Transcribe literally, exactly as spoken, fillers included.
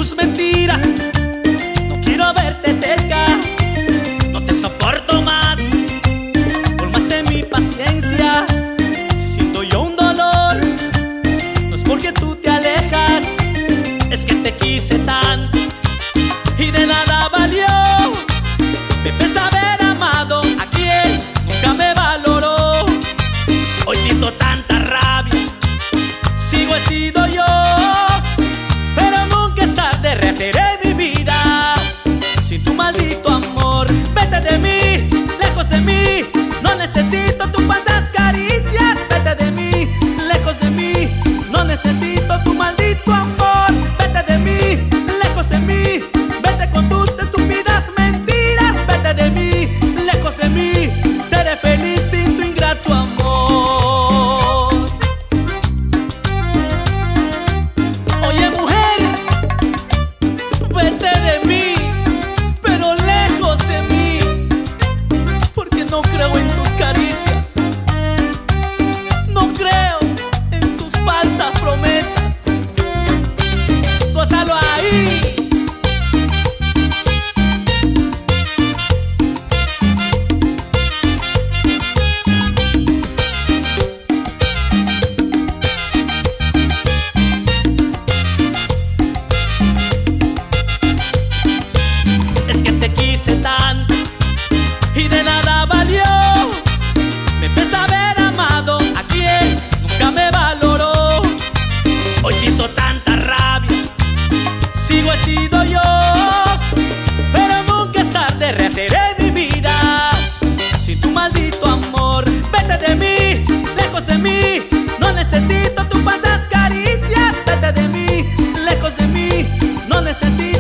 tus mentiras. No quiero verte cerca, no te soporto más. Colmaste mi paciencia, si siento yo un dolor, no es porque tú te alejas, es que te quise tanto y de nada valió. Me pesa haber amado a quien nunca me valoró. Hoy siento tanta rabia, sigo he sido yo, pero nunca es tarde, rehaceré mi vida. Sin tu maldito amor, vete de mí, lejos de mí. No necesito tus falsas caricias, vete de mí, lejos de mí. No necesito tu maldito amor, vete de mí, lejos de mí. Vete con tus estúpidas mentiras, vete de mí, lejos de mí. Seré feliz sin tu ingrato amor. Oye mujer, vete de mí, pero lejos de mí, porque no creo en tus caricias, no creo en tus falsas promesas. Gózalo ahí. Es que te quise tanto y de nada valió. Me pesa haber amado a quien nunca me valoró. Hoy siento tanta rabia, sigo he sido yo, pero nunca es tarde, rehaceré mi vida. Sin tu maldito amor, vete de mí, lejos de mí. No necesito tus falsas caricias, vete de mí, lejos de mí. No necesito